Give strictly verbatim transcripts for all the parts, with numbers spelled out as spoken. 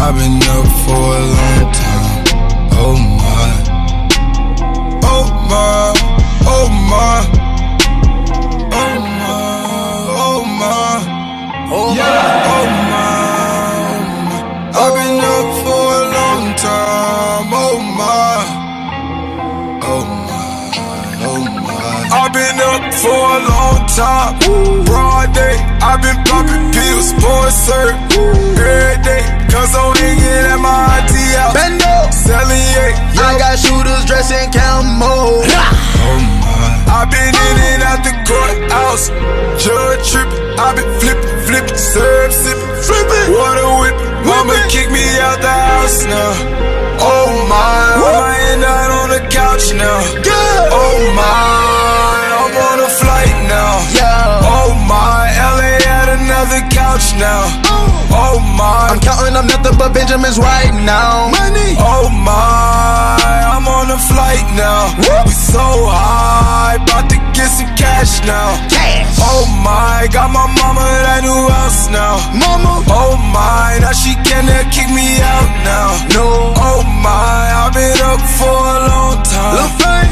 I've been up for a long time. Oh my, oh my, oh my, oh my, oh my, oh yeah, oh my. I've been up for a long time. Oh my, oh my, oh my. I've been up for a long time. Broad day, I've been popping pills, pouring syrup every day. Cause I'm hanging at my auntie house. Bendo, selling yeah, I got shooters dressed in camo. Oh my. I've been in and out the courthouse. Judge trippin', I've been flippin', flippin', syrup sippin', flippin', water whippin'. Mama kick me out the house now. Oh my, I'ma end out on the couch now. Oh my, I'm on a flight now. Oh my, L A at another couch now. Oh my, I'm counting up nothing but Benjamins right now. Money. Oh my, I'm on a flight now. We so high, about to get some cash now. Cash. Oh my, got my mama that new house now. Mama. Oh my, now she cannot kick me out now. No. Oh my, I've been up for a long time. Oh my,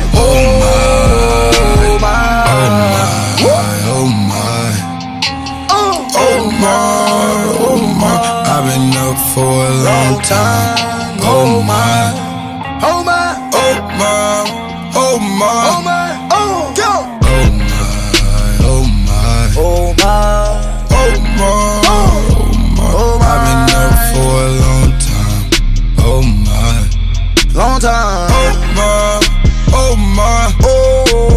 oh my, oh my, oh my, oh my, oh my. I've been up for a long time. Oh my, oh my, oh my, oh my, oh my, oh go. Oh my, oh my, oh my, oh my, oh my. I've been up for a long time. Oh my, long time. Oh my, oh my, oh.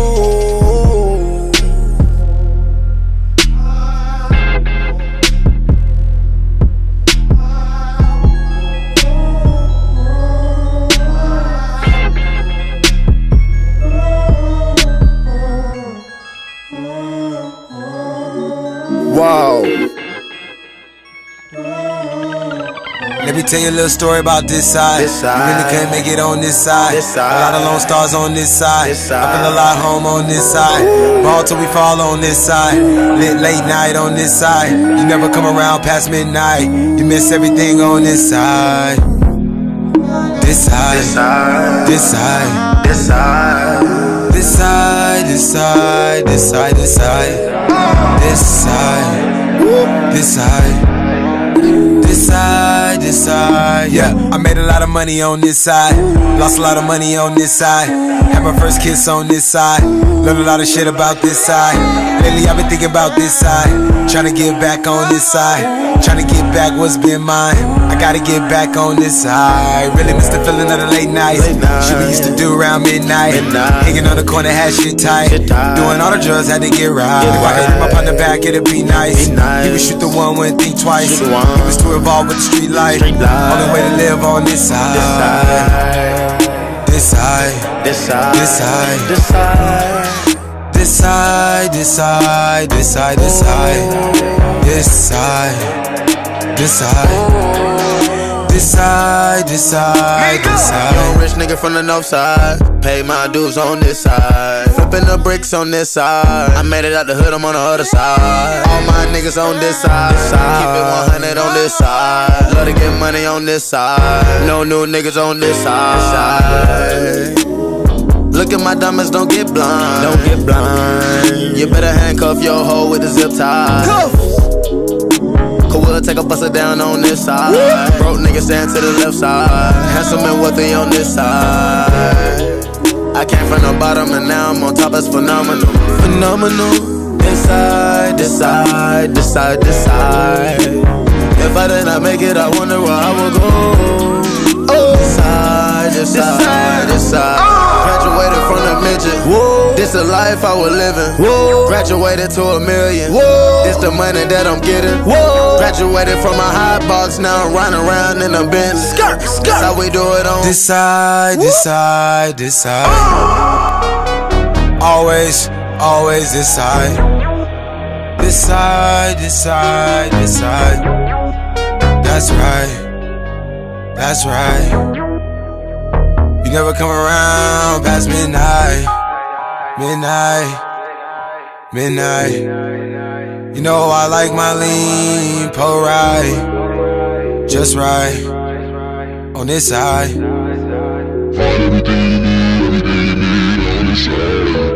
Wow. Let me tell you a little story about this side. This side. You really couldn't make it on this side. This side. A lot of lone stars on this side. This side. I feel a lot home on this side. Ball till we fall on this side. Lit late night on this side. You never come around past midnight. You miss everything on this side. This side. This side. This side. This side. This side. This side. This side. This side. This side, this side, this side, this side, yeah. I made a lot of money on this side, lost a lot of money on this side. Had my first kiss on this side, learned a lot of shit about this side. Lately I've been thinking about this side, trying to get back on this side, trying to get back what's been mine. I gotta get back on this side. Really miss the feeling of the late nights, shit we used to do around midnight. Hanging on the corner, had shit tight, doing all the drugs, had to get right. If I could rip up on the back, it'd be nice. He would shoot the one, wouldn't think twice. He was too involved with the street life. Only way to live on this side. This side, this side, this side, this side, this side, this side, this side, this side, this side, this side. This side, this side, this side. Young rich nigga from the north side. Pay my dues on this side. Flipping the bricks on this side. I made it out the hood, I'm on the other side. All my niggas on this side. Keep it one hundred on this side. Love to get money on this side. No new niggas on this side. Look at my diamonds, don't get blind. Don't get blind. You better handcuff your hoe with a zip tie. We'll take a buster down on this side. Woo! Broke niggas stand to the left side. Handsome and wealthy on this side. I came from the bottom and now I'm on top, it's phenomenal. Phenomenal. This side, this side, this side, this side. If I did not make it, I wonder where I would go. Oh. This side, this, this side, side, this side. Oh. Graduated from the midget. Whoa. This the life I was living. Whoa. Graduated to a million. Whoa. This the money that I'm getting. Whoa. Graduated from a high box, now I'm riding around in a Bentley. Skirt, skirt. That's how we do it on this side, this side, this side. Oh. Always, always this side. This side, this side, this side. That's right, that's right. You never come around past midnight, midnight, midnight. You know I like my lean, pull right, just right. on this side. Find everything you need, everything you need on this side.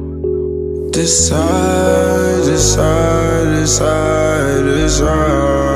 Decide, decide, decide, decide.